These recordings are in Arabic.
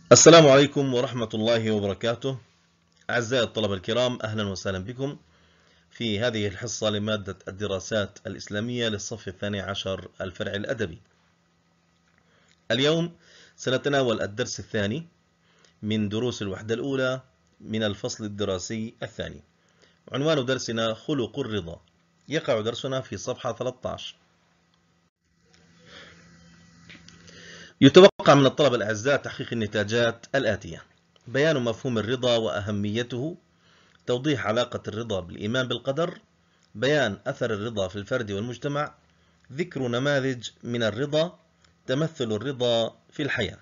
السلام عليكم ورحمة الله وبركاته. أعزائي الطلبة الكرام، أهلا وسهلا بكم في هذه الحصة لمادة الدراسات الإسلامية للصف الثاني عشر الفرع الأدبي. اليوم سنتناول الدرس الثاني من دروس الوحدة الأولى من الفصل الدراسي الثاني. عنوان درسنا خلق الرضا. يقع درسنا في صفحة 13. يتوقع من الطلبة الأعزاء تحقيق النتاجات الآتية: بيان مفهوم الرضا وأهميته، توضيح علاقة الرضا بالإيمان بالقدر، بيان أثر الرضا في الفرد والمجتمع، ذكر نماذج من الرضا، تمثل الرضا في الحياة.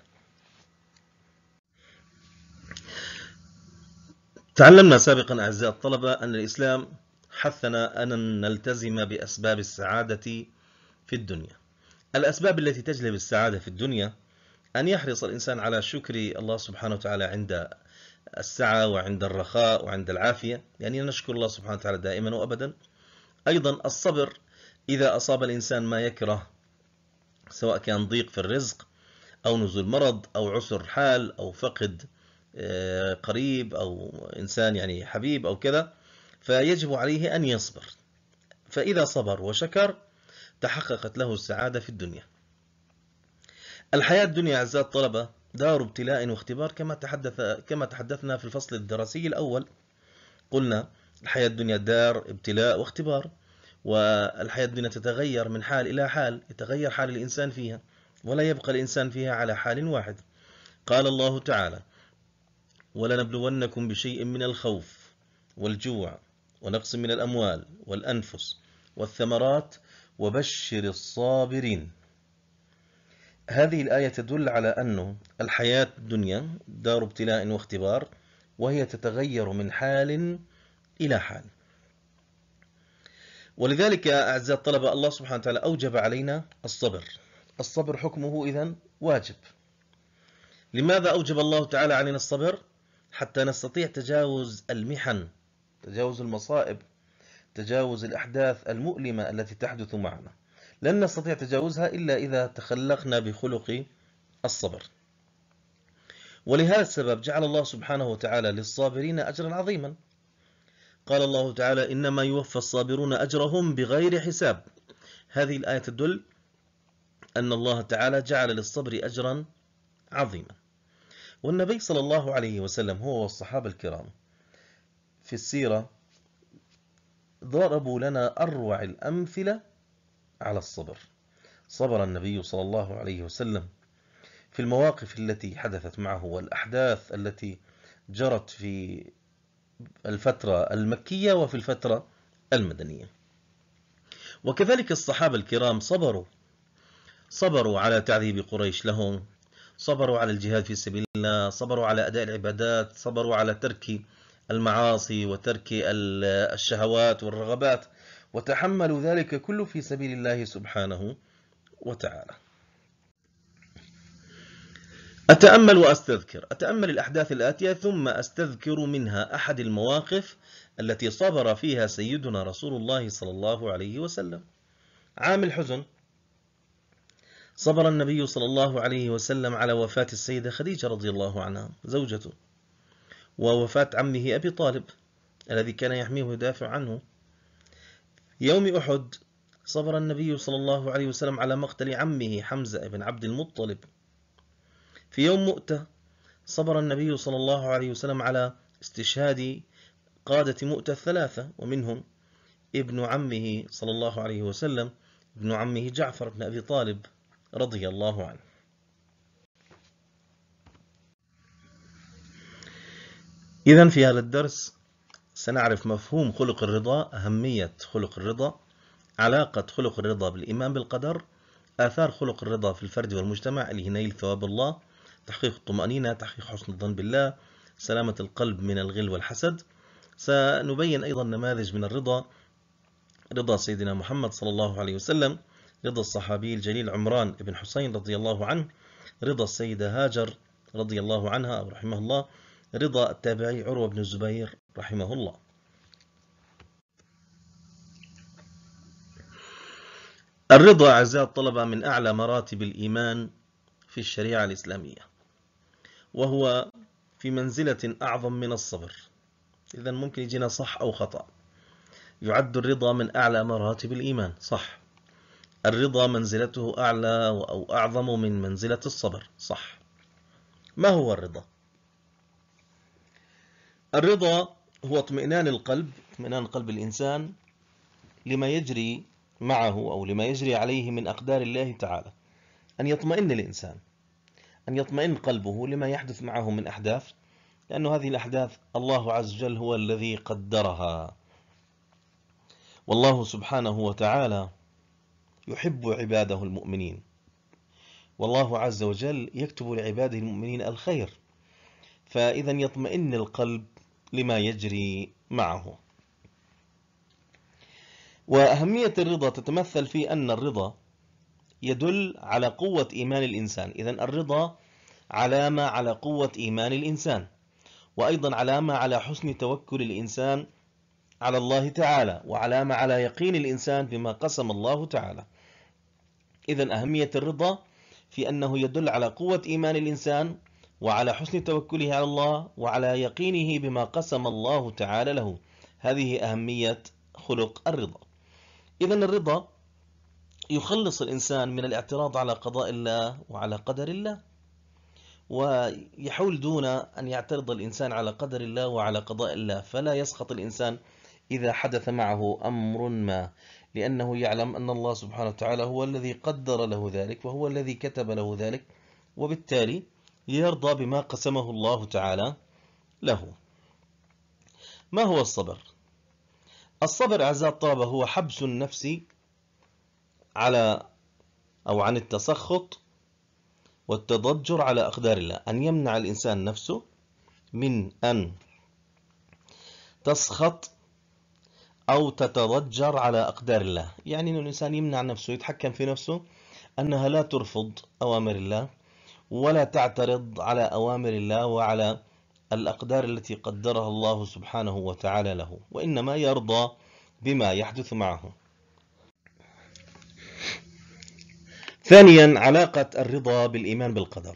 تعلمنا سابقا أعزائي الطلبة أن الإسلام حثنا أن نلتزم بأسباب السعادة في الدنيا. الأسباب التي تجلب السعادة في الدنيا: أن يحرص الإنسان على شكر الله سبحانه وتعالى عند السعة وعند الرخاء وعند العافية، يعني نشكر الله سبحانه وتعالى دائما وأبدا. أيضا الصبر إذا أصاب الإنسان ما يكره، سواء كان ضيق في الرزق أو نزول مرض أو عسر حال أو فقد قريب أو إنسان يعني حبيب أو كذا، فيجب عليه أن يصبر. فإذا صبر وشكر تحققت له السعادة في الدنيا. الحياة الدنيا أعزائي الطلبة دار ابتلاء واختبار، كما تحدثنا في الفصل الدراسي الأول. قلنا الحياة الدنيا دار ابتلاء واختبار، والحياة الدنيا تتغير من حال إلى حال، يتغير حال الإنسان فيها، ولا يبقى الإنسان فيها على حال واحد. قال الله تعالى: ولنبلونكم بشيء من الخوف والجوع ونقص من الأموال والأنفس والثمرات وبشر الصابرين. هذه الآية تدل على أن الحياة الدنيا دار ابتلاء واختبار، وهي تتغير من حال إلى حال. ولذلك أعزائي الطلبة الله سبحانه وتعالى أوجب علينا الصبر. الصبر حكمه إذن واجب. لماذا أوجب الله تعالى علينا الصبر؟ حتى نستطيع تجاوز المحن، تجاوز المصائب، تجاوز الأحداث المؤلمة التي تحدث معنا. لن نستطيع تجاوزها إلا إذا تخلقنا بخلق الصبر. ولهذا السبب جعل الله سبحانه وتعالى للصابرين أجرا عظيما. قال الله تعالى: إنما يوفى الصابرون أجرهم بغير حساب. هذه الآية تدل أن الله تعالى جعل للصبر أجرا عظيما. والنبي صلى الله عليه وسلم هو والصحابة الكرام في السيرة ضربوا لنا أروع الأمثلة على الصبر. صبر النبي صلى الله عليه وسلم في المواقف التي حدثت معه والأحداث التي جرت في الفترة المكية وفي الفترة المدنية. وكذلك الصحابة الكرام صبروا على تعذيب قريش لهم، صبروا على الجهاد في سبيل الله، صبروا على أداء العبادات، صبروا على ترك المعاصي وترك الشهوات والرغبات، وتحملوا ذلك كله في سبيل الله سبحانه وتعالى. أتأمل الأحداث الآتية ثم أستذكر منها أحد المواقف التي صبر فيها سيدنا رسول الله صلى الله عليه وسلم. عام الحزن، صبر النبي صلى الله عليه وسلم على وفاة السيدة خديجة رضي الله عنها زوجته، ووفاة عمه أبي طالب الذي كان يحميه ويدافع عنه. يوم أحد صبر النبي صلى الله عليه وسلم على مقتل عمه حمزة بن عبد المطلب. في يوم مؤتة صبر النبي صلى الله عليه وسلم على استشهاد قادة مؤتة الثلاثة، ومنهم ابن عمه صلى الله عليه وسلم، ابن عمه جعفر بن أبي طالب رضي الله عنه. إذن في هذا الدرس سنعرف مفهوم خلق الرضا، أهمية خلق الرضا، علاقة خلق الرضا بالإيمان بالقدر، آثار خلق الرضا في الفرد والمجتمع لنيل ثواب الله، تحقيق الطمأنينة، تحقيق حسن الظن بالله، سلامة القلب من الغل والحسد. سنبين أيضا نماذج من الرضا: رضا سيدنا محمد صلى الله عليه وسلم، رضا الصحابي الجليل عمران بن حسين رضي الله عنه، رضا السيدة هاجر رضي الله عنها أو رحمه الله، رضا التابعي عروة بن الزبير رحمه الله. الرضا أعزائي الطلبة من أعلى مراتب الإيمان في الشريعة الإسلامية، وهو في منزلة أعظم من الصبر. إذن ممكن يجينا صح أو خطأ. يعد الرضا من أعلى مراتب الإيمان، صح. الرضا منزلته أعلى أو أعظم من منزلة الصبر، صح. ما هو الرضا؟ الرضا هو اطمئنان القلب، اطمئنان قلب الإنسان لما يجري معه أو لما يجري عليه من أقدار الله تعالى. أن يطمئن الإنسان، أن يطمئن قلبه لما يحدث معه من أحداث، لأن هذه الأحداث الله عز وجل هو الذي قدرها. والله سبحانه وتعالى يحب عباده المؤمنين، والله عز وجل يكتب لعباده المؤمنين الخير، فإذا يطمئن القلب لما يجري معه. وأهمية الرضا تتمثل في أن الرضا يدل على قوة إيمان الإنسان. إذن الرضا علامة على قوة إيمان الإنسان، وأيضا علامة على حسن توكل الإنسان على الله تعالى، وعلامة على يقين الإنسان بما قسم الله تعالى. إذن أهمية الرضا في أنه يدل على قوة إيمان الإنسان، وعلى حسن توكله على الله، وعلى يقينه بما قسم الله تعالى له. هذه أهمية خلق الرضا. إذن الرضا يخلص الإنسان من الاعتراض على قضاء الله وعلى قدر الله، ويحول دون أن يعترض الإنسان على قدر الله وعلى قضاء الله، فلا يسخط الإنسان إذا حدث معه أمر ما، لأنه يعلم أن الله سبحانه وتعالى هو الذي قدر له ذلك، وهو الذي كتب له ذلك، وبالتالي يرضى بما قسمه الله تعالى له. ما هو الصبر؟ الصبر أعزائي الطلبة هو حبس النفس على أو عن التسخط والتضجر على أقدار الله، أن يمنع الإنسان نفسه من أن تسخط أو تتضجر على أقدار الله. يعني أن الإنسان يمنع نفسه، يتحكم في نفسه أنها لا ترفض أوامر الله ولا تعترض على أوامر الله وعلى الأقدار التي قدرها الله سبحانه وتعالى له، وإنما يرضى بما يحدث معه. ثانيا، علاقة الرضا بالإيمان بالقدر.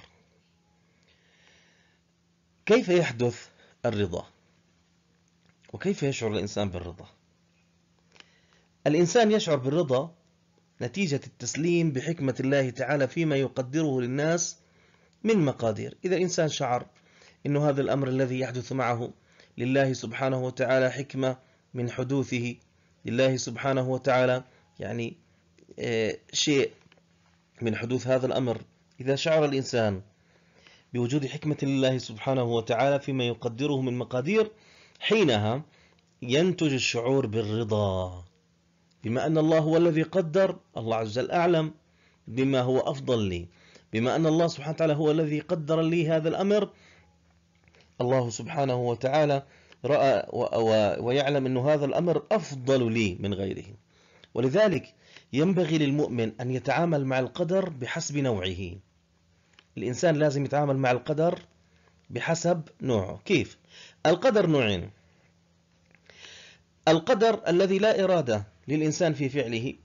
كيف يحدث الرضا؟ وكيف يشعر الإنسان بالرضا؟ الإنسان يشعر بالرضا نتيجة التسليم بحكمة الله تعالى فيما يقدره للناس من مقادير. إذا الإنسان شعر أن هذا الأمر الذي يحدث معه لله سبحانه وتعالى حكمة من حدوثه، لله سبحانه وتعالى يعني شيء من حدوث هذا الأمر، إذا شعر الإنسان بوجود حكمة لله سبحانه وتعالى فيما يقدره من مقادير، حينها ينتج الشعور بالرضا، بما أن الله هو الذي قدر، الله عز وجل أعلم بما هو أفضل لي، بما أن الله سبحانه وتعالى هو الذي قدر لي هذا الأمر، الله سبحانه وتعالى رأى ويعلم أن هذا الأمر أفضل لي من غيره. ولذلك ينبغي للمؤمن أن يتعامل مع القدر بحسب نوعه. الإنسان لازم يتعامل مع القدر بحسب نوعه. كيف؟ القدر نوعين: القدر الذي لا إرادة للإنسان في فعله،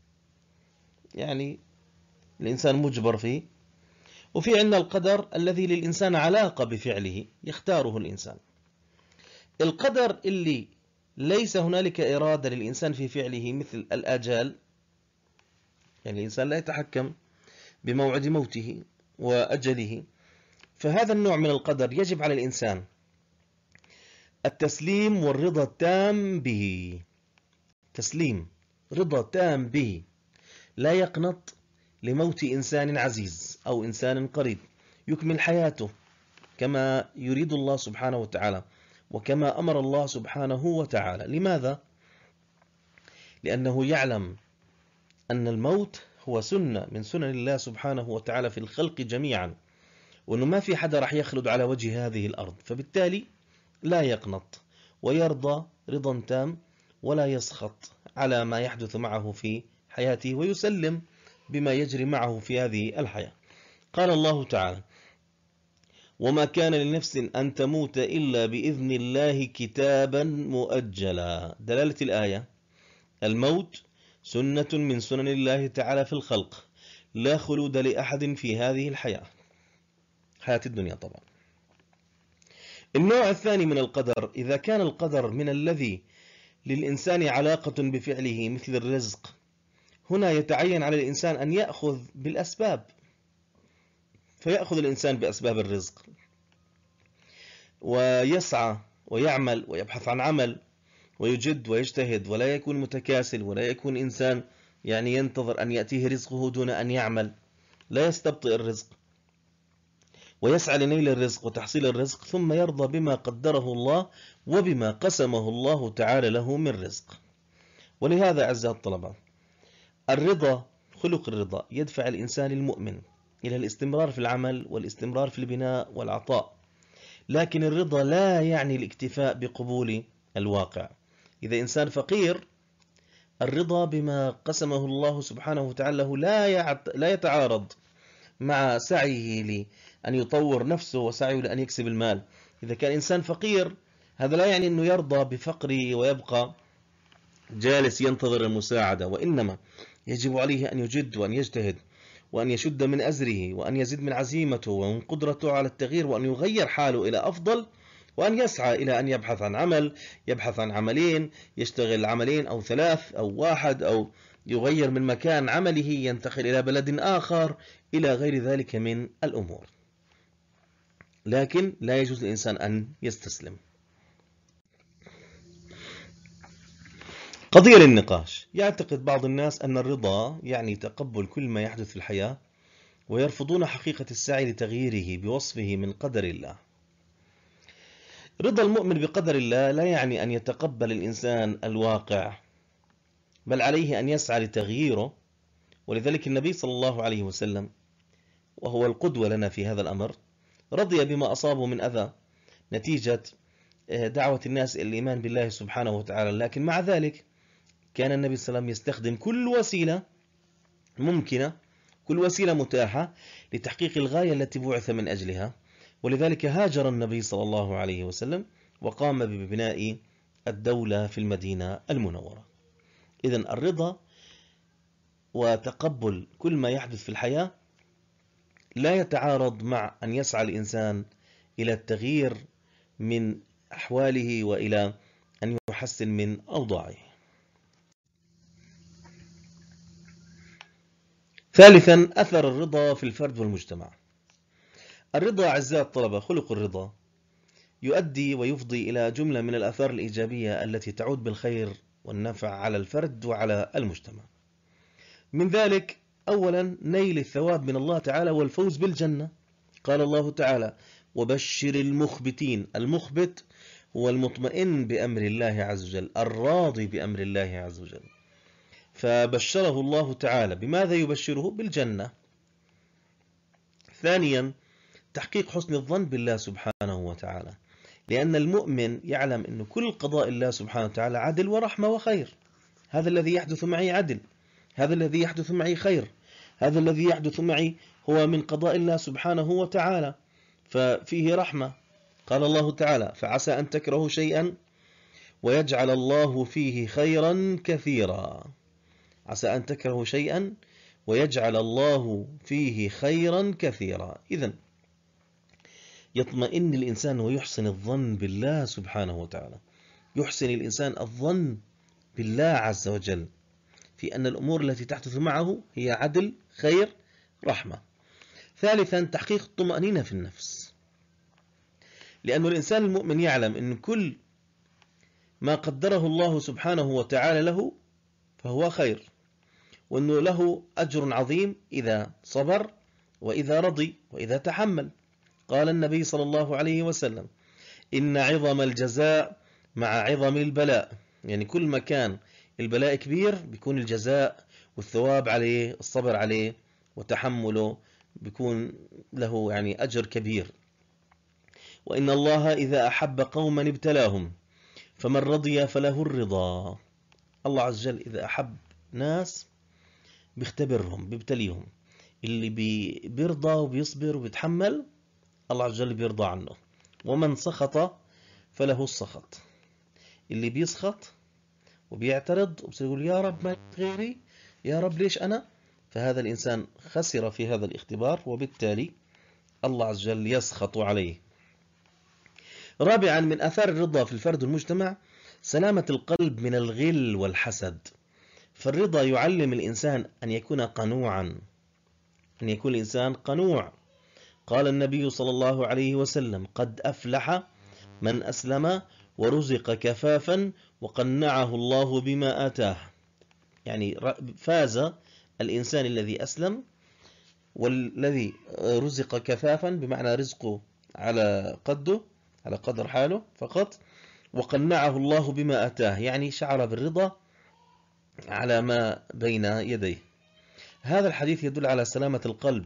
يعني الإنسان مجبر فيه، وفي عندنا القدر الذي للإنسان علاقة بفعله يختاره الإنسان. القدر اللي ليس هنالك إرادة للإنسان في فعله مثل الآجال، يعني الإنسان لا يتحكم بموعد موته وأجله، فهذا النوع من القدر يجب على الإنسان التسليم والرضا التام به. تسليم، رضا تام به، لا يقنط لموت إنسان عزيز أو إنسان قريب، يكمل حياته كما يريد الله سبحانه وتعالى وكما أمر الله سبحانه وتعالى. لماذا؟ لأنه يعلم أن الموت هو سنة من سنن الله سبحانه وتعالى في الخلق جميعا، وأنه ما في حدا رح يخلد على وجه هذه الأرض، فبالتالي لا يقنط ويرضى رضا تام، ولا يسخط على ما يحدث معه في حياته، ويسلم بما يجري معه في هذه الحياة. قال الله تعالى: وما كان لنفس أن تموت إلا بإذن الله كتابا مؤجلا. دلالة الآية: الموت سنة من سنن الله تعالى في الخلق، لا خلود لأحد في هذه الحياة، حياة الدنيا طبعا. النوع الثاني من القدر، إذا كان القدر من الذي للإنسان علاقة بفعله مثل الرزق، هنا يتعين على الإنسان أن يأخذ بالأسباب، فيأخذ الإنسان بأسباب الرزق ويسعى ويعمل ويبحث عن عمل ويجد ويجتهد، ولا يكون متكاسل، ولا يكون إنسان ينتظر أن يأتيه رزقه دون أن يعمل، لا يستبطئ الرزق، ويسعى لنيل الرزق وتحصيل الرزق، ثم يرضى بما قدره الله وبما قسمه الله تعالى له من رزق. ولهذا أعزائي الطلبة، الرضا، خلق الرضا يدفع الإنسان المؤمن إلى الاستمرار في العمل والاستمرار في البناء والعطاء، لكن الرضا لا يعني الاكتفاء بقبول الواقع. إذا إنسان فقير، الرضا بما قسمه الله سبحانه وتعالى له لا يتعارض مع سعيه لأن يطور نفسه وسعيه لأن يكسب المال. إذا كان إنسان فقير، هذا لا يعني أنه يرضى بفقره ويبقى جالس ينتظر المساعدة، وإنما يجب عليه أن يجد وأن يجتهد وأن يشد من أزره وأن يزيد من عزيمته ومن قدرته على التغيير، وأن يغير حاله إلى أفضل، وأن يسعى إلى أن يبحث عن عمل، يبحث عن عملين، يشتغل عملين أو 3 أو 1، أو يغير من مكان عمله، ينتقل إلى بلد آخر، إلى غير ذلك من الأمور. لكن لا يجوز للإنسان أن يستسلم. قضية للنقاش. يعتقد بعض الناس أن الرضا يعني تقبل كل ما يحدث في الحياة، ويرفضون حقيقة السعي لتغييره بوصفه من قدر الله. رضا المؤمن بقدر الله لا يعني أن يتقبل الإنسان الواقع، بل عليه أن يسعى لتغييره. ولذلك النبي صلى الله عليه وسلم، وهو القدوة لنا في هذا الأمر، رضي بما أصابه من أذى نتيجة دعوة الناس إلى الإيمان بالله سبحانه وتعالى، لكن مع ذلك كان النبي صلى الله عليه وسلم يستخدم كل وسيلة ممكنة، كل وسيلة متاحة لتحقيق الغاية التي بعث من أجلها. ولذلك هاجر النبي صلى الله عليه وسلم وقام ببناء الدولة في المدينة المنورة. إذن الرضا وتقبل كل ما يحدث في الحياة لا يتعارض مع أن يسعى الإنسان إلى التغيير من أحواله وإلى أن يحسن من أوضاعه. ثالثا، أثر الرضا في الفرد والمجتمع. الرضا أعزائي الطلبة، خلق الرضا يؤدي ويفضي إلى جملة من الآثار الإيجابية التي تعود بالخير والنفع على الفرد وعلى المجتمع. من ذلك أولا نيل الثواب من الله تعالى والفوز بالجنة. قال الله تعالى: وبشر المخبتين. المخبت هو المطمئن بأمر الله عز وجل، الراضي بأمر الله عز وجل، فبشره الله تعالى. بماذا يبشره؟ بالجنة. ثانيا، تحقيق حسن الظن بالله سبحانه وتعالى، لأن المؤمن يعلم أن كل قضاء الله سبحانه وتعالى عدل ورحمة وخير. هذا الذي يحدث معي عدل، هذا الذي يحدث معي خير، هذا الذي يحدث معي هو من قضاء الله سبحانه وتعالى، ففيه رحمة. قال الله تعالى: فعسى أن تكرهوا شيئا ويجعل الله فيه خيرا كثيرا. عسى أن تكرهوا شيئا ويجعل الله فيه خيرا كثيرا. إذن يطمئن الإنسان ويحسن الظن بالله سبحانه وتعالى، يحسن الإنسان الظن بالله عز وجل في أن الأمور التي تحدث معه هي عدل، خير، رحمة. ثالثا، تحقيق الطمأنينة في النفس، لأن الإنسان المؤمن يعلم أن كل ما قدره الله سبحانه وتعالى له فهو خير، وأنه له أجر عظيم إذا صبر وإذا رضي وإذا تحمل. قال النبي صلى الله عليه وسلم: إن عظم الجزاء مع عظم البلاء. يعني كل ما كان البلاء كبير بيكون الجزاء والثواب عليه، الصبر عليه وتحمله بيكون له يعني أجر كبير. وإن الله إذا أحب قوما ابتلاهم فمن رضي فله الرضا. الله عز وجل إذا أحب ناس بيختبرهم، بيبتليهم. اللي بيرضى وبيصبر وبيتحمل الله عز وجل بيرضى عنه. ومن سخط فله السخط. اللي بيسخط وبيعترض وبيقول يا رب ما غيري، يا رب ليش أنا، فهذا الإنسان خسر في هذا الاختبار، وبالتالي الله عز وجل يسخط عليه. رابعا من آثار الرضا في الفرد والمجتمع سلامة القلب من الغل والحسد. فالرضا يعلم الإنسان أن يكون قنوعا، أن يكون الإنسان قنوع. قال النبي صلى الله عليه وسلم: قد أفلح من أسلم ورزق كفافا وقنعه الله بما آتاه. يعني فاز الإنسان الذي أسلم والذي رزق كفافا، بمعنى رزقه على قده، على قدر حاله فقط، وقنعه الله بما آتاه، يعني شعر بالرضا على ما بين يديه. هذا الحديث يدل على سلامة القلب،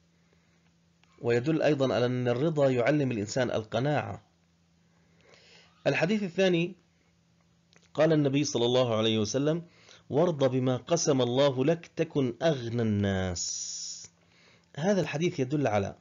ويدل أيضا على أن الرضا يعلم الإنسان القناعة. الحديث الثاني قال النبي صلى الله عليه وسلم: وارض بما قسم الله لك تكن أغنى الناس. هذا الحديث يدل على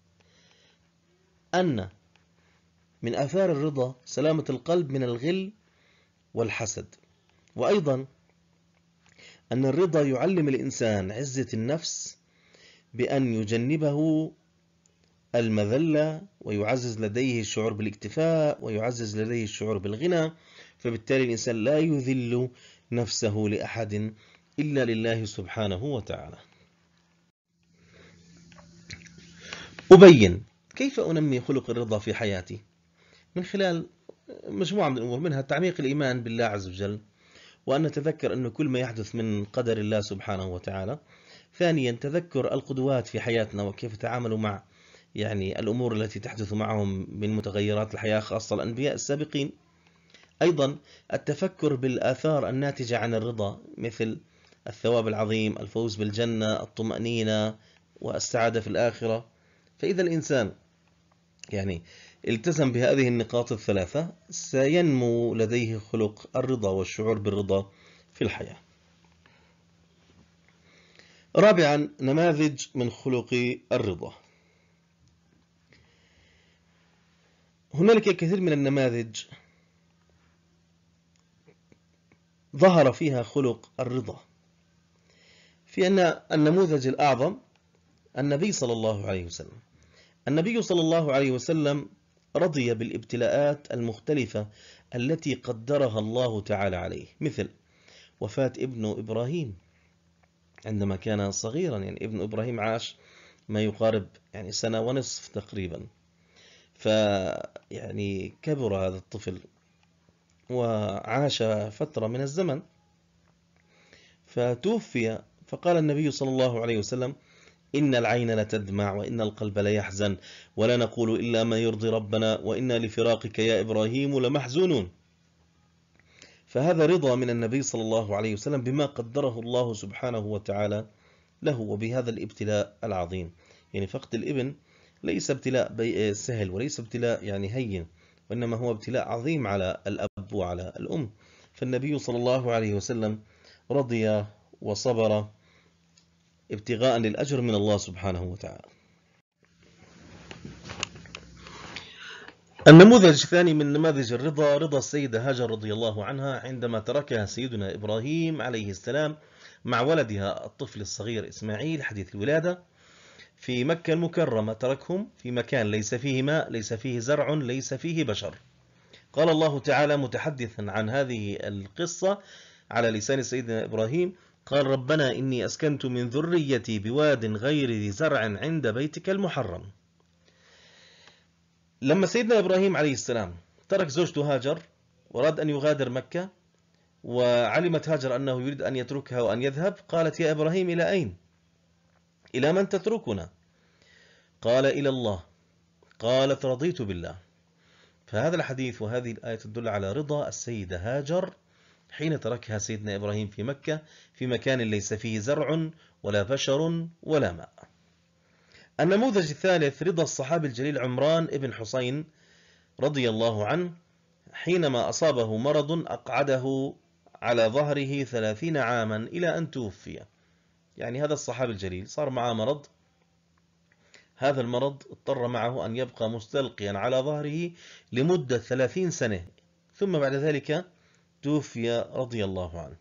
أن من آثار الرضا سلامة القلب من الغل والحسد، وأيضا أن الرضا يعلم الإنسان عزة النفس بأن يجنبه المذلة، ويعزز لديه الشعور بالاكتفاء، ويعزز لديه الشعور بالغنى، فبالتالي الإنسان لا يذل نفسه لأحد إلا لله سبحانه وتعالى. أبين كيف أنمي خلق الرضا في حياتي من خلال مجموعة من الأمور، منها تعميق الإيمان بالله عز وجل، وأن نتذكر أن كل ما يحدث من قدر الله سبحانه وتعالى. ثانيا تذكر القدوات في حياتنا وكيف تعاملوا مع الأمور التي تحدث معهم من متغيرات الحياة، خاصة الأنبياء السابقين. أيضا التفكر بالآثار الناتجة عن الرضا، مثل الثواب العظيم، الفوز بالجنة، الطمأنينة، والسعادة في الآخرة. فإذا الإنسان التزم بهذه النقاط الثلاثة سينمو لديه خلق الرضا والشعور بالرضا في الحياة. رابعا نماذج من خلق الرضا. هنالك الكثير من النماذج ظهر فيها خلق الرضا، في أن النموذج الأعظم النبي صلى الله عليه وسلم. النبي صلى الله عليه وسلم رضي بالابتلاءات المختلفة التي قدرها الله تعالى عليه، مثل وفاة ابن إبراهيم عندما كان صغيرا. ابن إبراهيم عاش ما يقارب سنة ونصف تقريبا، كبر هذا الطفل وعاش فترة من الزمن فتوفي. فقال النبي صلى الله عليه وسلم: إن العين لتدمع وإن القلب ليحزن ولا نقول إلا ما يرضي ربنا وإنا لفراقك يا إبراهيم لمحزونون. فهذا رضا من النبي صلى الله عليه وسلم بما قدره الله سبحانه وتعالى له وبهذا الابتلاء العظيم. فقد الابن ليس ابتلاء سهل، وليس ابتلاء هين، وإنما هو ابتلاء عظيم على الأب وعلى الأم. فالنبي صلى الله عليه وسلم رضي وصبر ابتغاء للأجر من الله سبحانه وتعالى. النموذج الثاني من نماذج الرضا رضا السيدة هاجر رضي الله عنها عندما تركها سيدنا إبراهيم عليه السلام مع ولدها الطفل الصغير إسماعيل حديث الولادة في مكة المكرمة. تركهم في مكان ليس فيه ماء، ليس فيه زرع، ليس فيه بشر. قال الله تعالى متحدثا عن هذه القصة على لسان سيدنا إبراهيم: قال ربنا إني أسكنت من ذريتي بواد غير ذي زرع عند بيتك المحرم. لما سيدنا إبراهيم عليه السلام ترك زوجته هاجر وراد أن يغادر مكة، وعلمت هاجر أنه يريد أن يتركها وأن يذهب، قالت: يا إبراهيم إلى أين؟ إلى من تتركنا؟ قال: إلى الله. قالت: رضيت بالله. فهذا الحديث وهذه الآية تدل على رضا السيدة هاجر حين تركها سيدنا إبراهيم في مكة في مكان ليس فيه زرع ولا بشر ولا ماء. النموذج الثالث رضا الصحابي الجليل عمران ابن حسين رضي الله عنه حينما أصابه مرض أقعده على ظهره 30 عاما إلى أن توفي. هذا الصحابي الجليل صار معه مرض، هذا المرض اضطر معه أن يبقى مستلقيا على ظهره لمدة 30 سنة، ثم بعد ذلك توفي رضي الله عنه.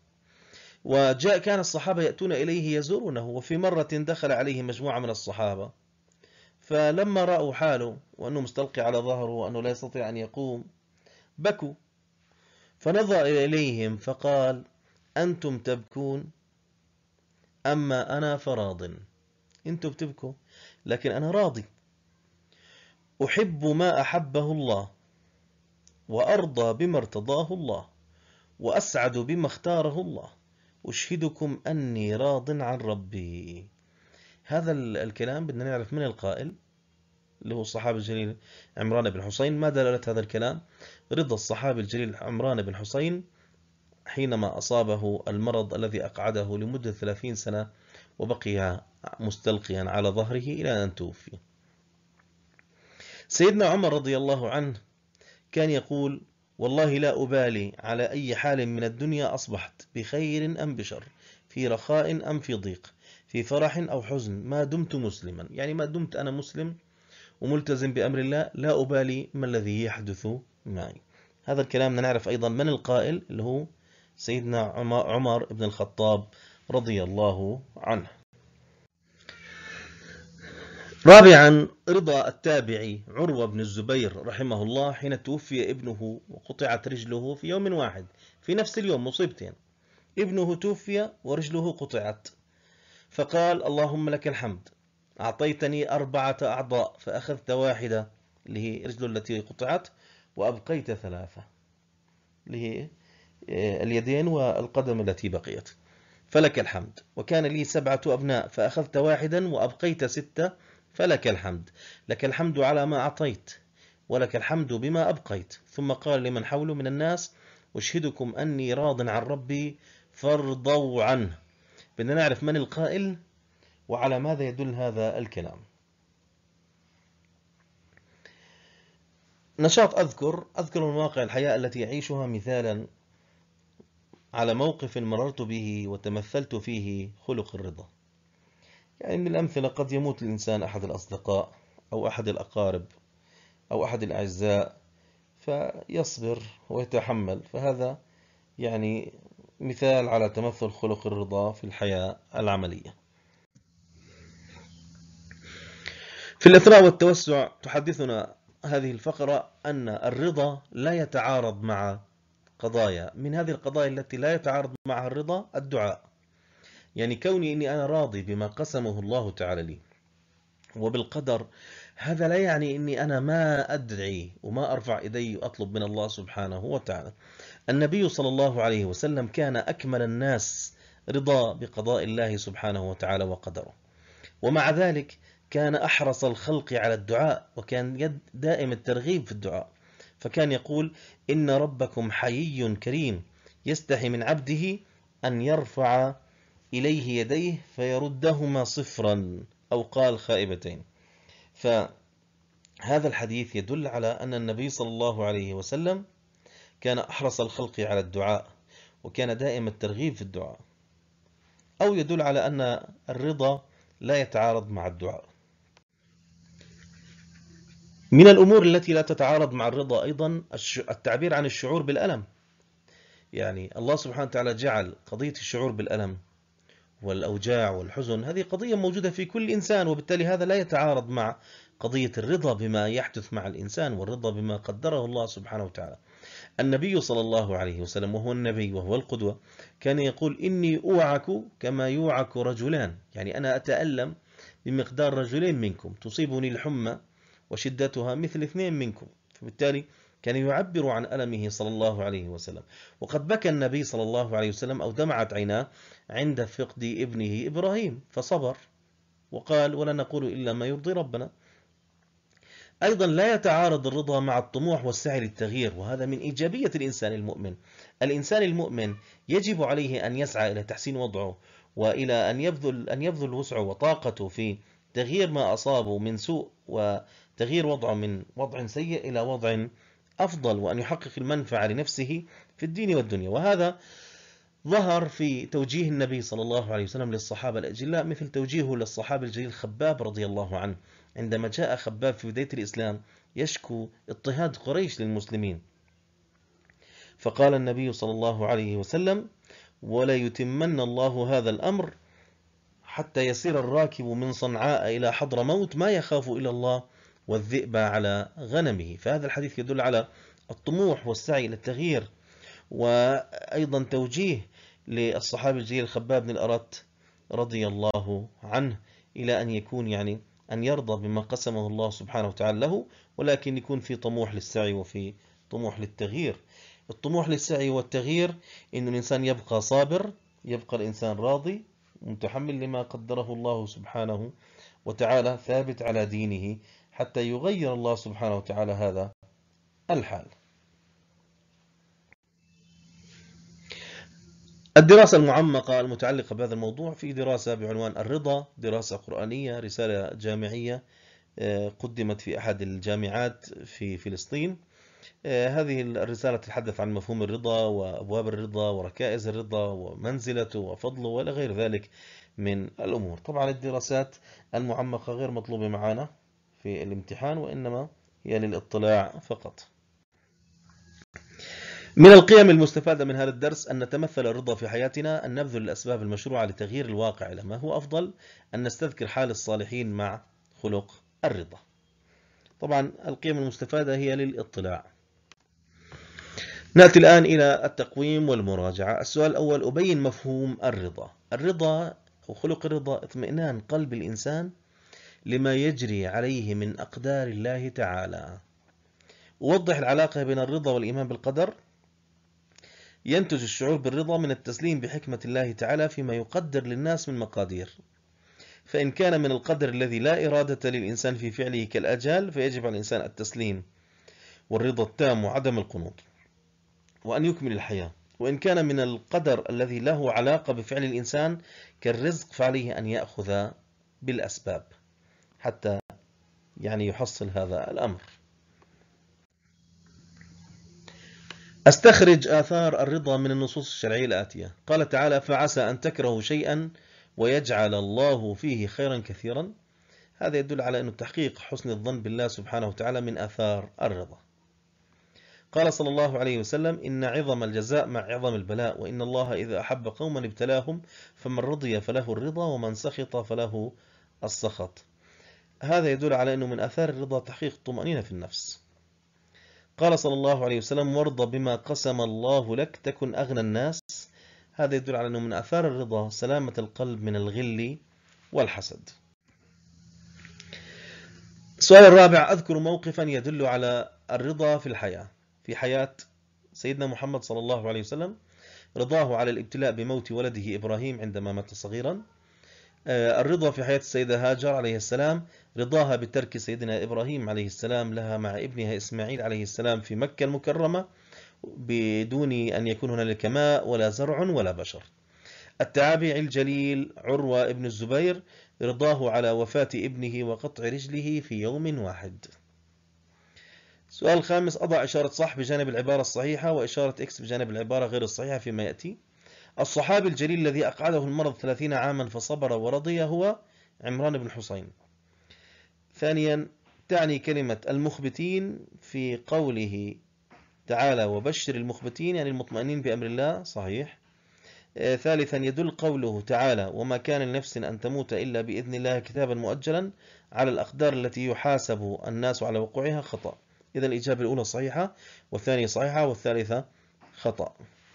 كان الصحابة يأتون إليه يزورونه، وفي مرة دخل عليه مجموعة من الصحابة فلما رأوا حاله وأنه مستلقي على ظهره وأنه لا يستطيع أن يقوم بكوا. فنظر إليهم فقال: أنتم تبكون، أما أنا فراض. أنتم بتبكوا لكن أنا راضي، أحب ما أحبه الله، وأرضى بما ارتضاه الله، وأسعد بما اختاره الله، أشهدكم أني راض عن ربي. هذا الكلام بدنا نعرف من القائل، اللي هو الصحابي الجليل عمران بن حسين. ما دلالة هذا الكلام؟ رضا الصحابي الجليل عمران بن حسين حينما أصابه المرض الذي أقعده لمدة 30 سنة وبقي مستلقيا على ظهره إلى أن توفي. سيدنا عمر رضي الله عنه كان يقول: والله لا أبالي على أي حال من الدنيا أصبحت، بخير أم بشر، في رخاء أم في ضيق، في فرح أو حزن، ما دمت مسلما. يعني ما دمت أنا مسلم وملتزم بأمر الله لا أبالي ما الذي يحدث معي. هذا الكلام نعرف أيضا من القائل، اللي هو سيدنا عمر بن الخطاب رضي الله عنه. رابعا، رضا التابعي عروة بن الزبير رحمه الله حين توفي ابنه وقطعت رجله في يوم واحد، في نفس اليوم، مصيبتين: ابنه توفي ورجله قطعت، فقال: اللهم لك الحمد، أعطيتني 4 أعضاء فأخذت واحدة اللي هي رجله التي قطعت، وأبقيت 3 اللي هي اليدين والقدم التي بقيت، فلك الحمد. وكان لي 7 أبناء فأخذت واحدا وأبقيت 6، فلك الحمد. لك الحمد على ما أعطيت، ولك الحمد بما أبقيت. ثم قال لمن حوله من الناس: أشهدكم أني راض عن ربي فارضوا عنه. بدنا نعرف من القائل وعلى ماذا يدل هذا الكلام. نشاط أذكر من واقع الحياة التي يعيشها مثالا على موقف مررت به وتمثلت فيه خلق الرضا. يعني من الأمثلة: قد يموت الإنسان أحد الأصدقاء أو أحد الأقارب أو أحد الأعزاء فيصبر ويتحمل، فهذا يعني مثال على تمثل خلق الرضا في الحياة العملية. في الإثراء والتوسع تحدثنا هذه الفقرة أن الرضا لا يتعارض مع قضايا. من هذه القضايا التي لا يتعارض معها الرضا الدعاء. يعني كوني أني أنا راضي بما قسمه الله تعالى لي وبالقدر، هذا لا يعني أني أنا ما أدعي وما أرفع إيدي وأطلب من الله سبحانه وتعالى. النبي صلى الله عليه وسلم كان أكمل الناس رضا بقضاء الله سبحانه وتعالى وقدره، ومع ذلك كان أحرص الخلق على الدعاء، وكان دائم الترغيب في الدعاء. فكان يقول: إن ربكم حيي كريم يستحي من عبده أن يرفع إليه يديه فيردهما صفرا، أو قال خائبتين. فهذا الحديث يدل على أن النبي صلى الله عليه وسلم كان أحرص الخلق على الدعاء، وكان دائم الترغيب في الدعاء، أو يدل على أن الرضا لا يتعارض مع الدعاء. من الأمور التي لا تتعارض مع الرضا أيضا التعبير عن الشعور بالألم. يعني الله سبحانه وتعالى جعل قضية الشعور بالألم والأوجاع والحزن هذه قضية موجودة في كل إنسان، وبالتالي هذا لا يتعارض مع قضية الرضا بما يحدث مع الإنسان والرضا بما قدره الله سبحانه وتعالى. النبي صلى الله عليه وسلم، وهو النبي وهو القدوة، كان يقول: إني أوعك كما يوعك رجلان. يعني أنا أتألم بمقدار رجلين منكم، تصيبني الحمى وشدتها مثل 2 منكم. فبالتالي كان يعبر عن ألمه صلى الله عليه وسلم. وقد بكى النبي صلى الله عليه وسلم أو دمعت عيناه عند فقد ابنه إبراهيم، فصبر وقال: ولا نقول إلا ما يرضي ربنا. أيضا لا يتعارض الرضا مع الطموح والسعي للتغيير، وهذا من إيجابية الإنسان المؤمن. الإنسان المؤمن يجب عليه أن يسعى إلى تحسين وضعه، وإلى أن يبذل وسعه وطاقته في تغيير ما أصابه من سوء، وتغيير وضعه من وضع سيء إلى وضع أفضل، وأن يحقق المنفعة لنفسه في الدين والدنيا. وهذا ظهر في توجيه النبي صلى الله عليه وسلم للصحابة الأجلاء، مثل توجيهه للصحابي الجليل خباب رضي الله عنه، عندما جاء خباب في بداية الإسلام يشكو اضطهاد قريش للمسلمين، فقال النبي صلى الله عليه وسلم: ولا يتمن الله هذا الأمر حتى يسير الراكب من صنعاء إلى حضرموت ما يخاف إلا الله والذئب على غنمه. فهذا الحديث يدل على الطموح والسعي إلى التغيير، وأيضا توجيه للصحابي الجليل الخباب بن الأرت رضي الله عنه إلى أن يكون أن يرضى بما قسمه الله سبحانه وتعالى له، ولكن يكون في طموح للسعي وفي طموح للتغيير. الطموح للسعي والتغيير إن الإنسان يبقى صابر، يبقى الإنسان راضي متحمل لما قدره الله سبحانه وتعالى، ثابت على دينه حتى يغير الله سبحانه وتعالى هذا الحال. الدراسة المعمقة المتعلقة بهذا الموضوع في دراسة بعنوان الرضا، دراسة قرآنية، رسالة جامعية قدمت في أحد الجامعات في فلسطين. هذه الرسالة تتحدث عن مفهوم الرضا وأبواب الرضا وركائز الرضا ومنزلته وفضله وإلى غير ذلك من الأمور. طبعا الدراسات المعمقة غير مطلوبة معنا في الامتحان، وإنما هي للاطلاع فقط. من القيم المستفادة من هذا الدرس أن نتمثل الرضا في حياتنا، أن نبذل الأسباب المشروعة لتغيير الواقع إلى ما هو أفضل، أن نستذكر حال الصالحين مع خلق الرضا. طبعا القيم المستفادة هي للاطلاع. نأتي الآن إلى التقويم والمراجعة. السؤال الأول: أبين مفهوم الرضا. الرضا وخلق الرضا اطمئنان قلب الإنسان لما يجري عليه من أقدار الله تعالى. أوضح العلاقة بين الرضا والإيمان بالقدر. ينتج الشعور بالرضا من التسليم بحكمة الله تعالى فيما يقدر للناس من مقادير، فإن كان من القدر الذي لا إرادة للإنسان في فعله كالأجال فيجب على الإنسان التسليم والرضا التام وعدم القنوط وأن يكمل الحياة. وإن كان من القدر الذي له علاقة بفعل الإنسان كالرزق فعليه أن يأخذ بالأسباب حتى يحصل هذا الأمر. أستخرج آثار الرضا من النصوص الشرعية الآتية. قال تعالى: فعسى أن تكرهوا شيئا ويجعل الله فيه خيرا كثيرا. هذا يدل على أن تحقيق حسن الظن بالله سبحانه وتعالى من آثار الرضا. قال صلى الله عليه وسلم: إن عظم الجزاء مع عظم البلاء، وإن الله إذا أحب قوما ابتلاهم، فمن رضي فله الرضا ومن سخط فله السخط. هذا يدل على أنه من آثار الرضا تحقيق الطمأنينة في النفس. قال صلى الله عليه وسلم: وارض بما قسم الله لك تكن أغنى الناس. هذا يدل على أنه من آثار الرضا سلامة القلب من الغل والحسد. السؤال الرابع: أذكر موقفا يدل على الرضا في الحياة. في حياة سيدنا محمد صلى الله عليه وسلم رضاه على الابتلاء بموت ولده إبراهيم عندما مات صغيرا. الرضا في حياة السيدة هاجر عليه السلام، رضاها بترك سيدنا إبراهيم عليه السلام لها مع ابنها إسماعيل عليه السلام في مكة المكرمة بدون أن يكون هنالك ماء ولا زرع ولا بشر. التابعي الجليل عروة ابن الزبير رضاه على وفاة ابنه وقطع رجله في يوم واحد. السؤال الخامس: أضع إشارة صح بجانب العبارة الصحيحة وإشارة إكس بجانب العبارة غير الصحيحة فيما يأتي. الصحابي الجليل الذي أقعده المرض 30 عاما فصبر ورضي هو عمران بن حسين. ثانيا: تعني كلمة المخبتين في قوله تعالى: وبشر المخبتين يعني المطمئنين بأمر الله. صحيح. ثالثا: يدل قوله تعالى: وما كان لنفس أن تموت إلا بإذن الله كتابا مؤجلا على الأقدار التي يحاسب الناس على وقوعها. خطأ. إذا الإجابة الأولى صحيحة، والثانية صحيحة، والثالثة خطأ.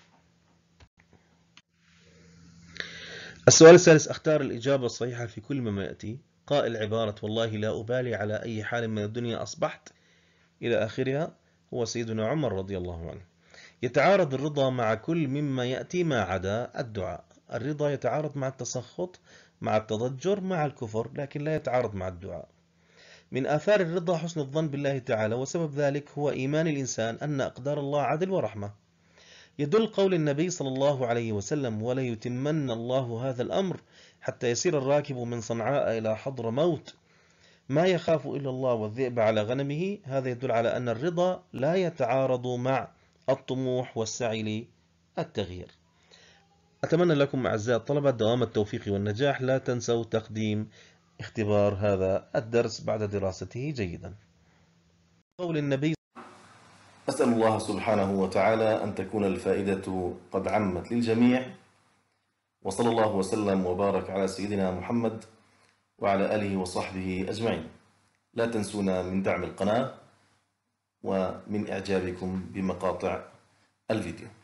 السؤال الثالث: أختار الإجابة الصحيحة في كل ما يأتي. قائل عبارة والله لا أبالي على أي حال من الدنيا أصبحت إلى آخرها هو سيدنا عمر رضي الله عنه. يتعارض الرضا مع كل مما يأتي ما عدا الدعاء. الرضا يتعارض مع التسخط، مع التضجر، مع الكفر، لكن لا يتعارض مع الدعاء. من آثار الرضا حسن الظن بالله تعالى، وسبب ذلك هو إيمان الإنسان أن أقدار الله عدل ورحمة. يدل قول النبي صلى الله عليه وسلم: وليتمن الله هذا الأمر حتى يسير الراكب من صنعاء إلى حضرموت ما يخاف إلا الله والذئب على غنمه. هذا يدل على أن الرضا لا يتعارض مع الطموح والسعي للتغيير. أتمنى لكم أعزائي الطلبة دوام التوفيق والنجاح. لا تنسوا تقديم اختبار هذا الدرس بعد دراسته جيدا. قول النبي: أسأل الله سبحانه وتعالى أن تكون الفائدة قد عمت للجميع، وصلى الله وسلم وبارك على سيدنا محمد وعلى آله وصحبه أجمعين. لا تنسونا من دعم القناة ومن إعجابكم بمقاطع الفيديو.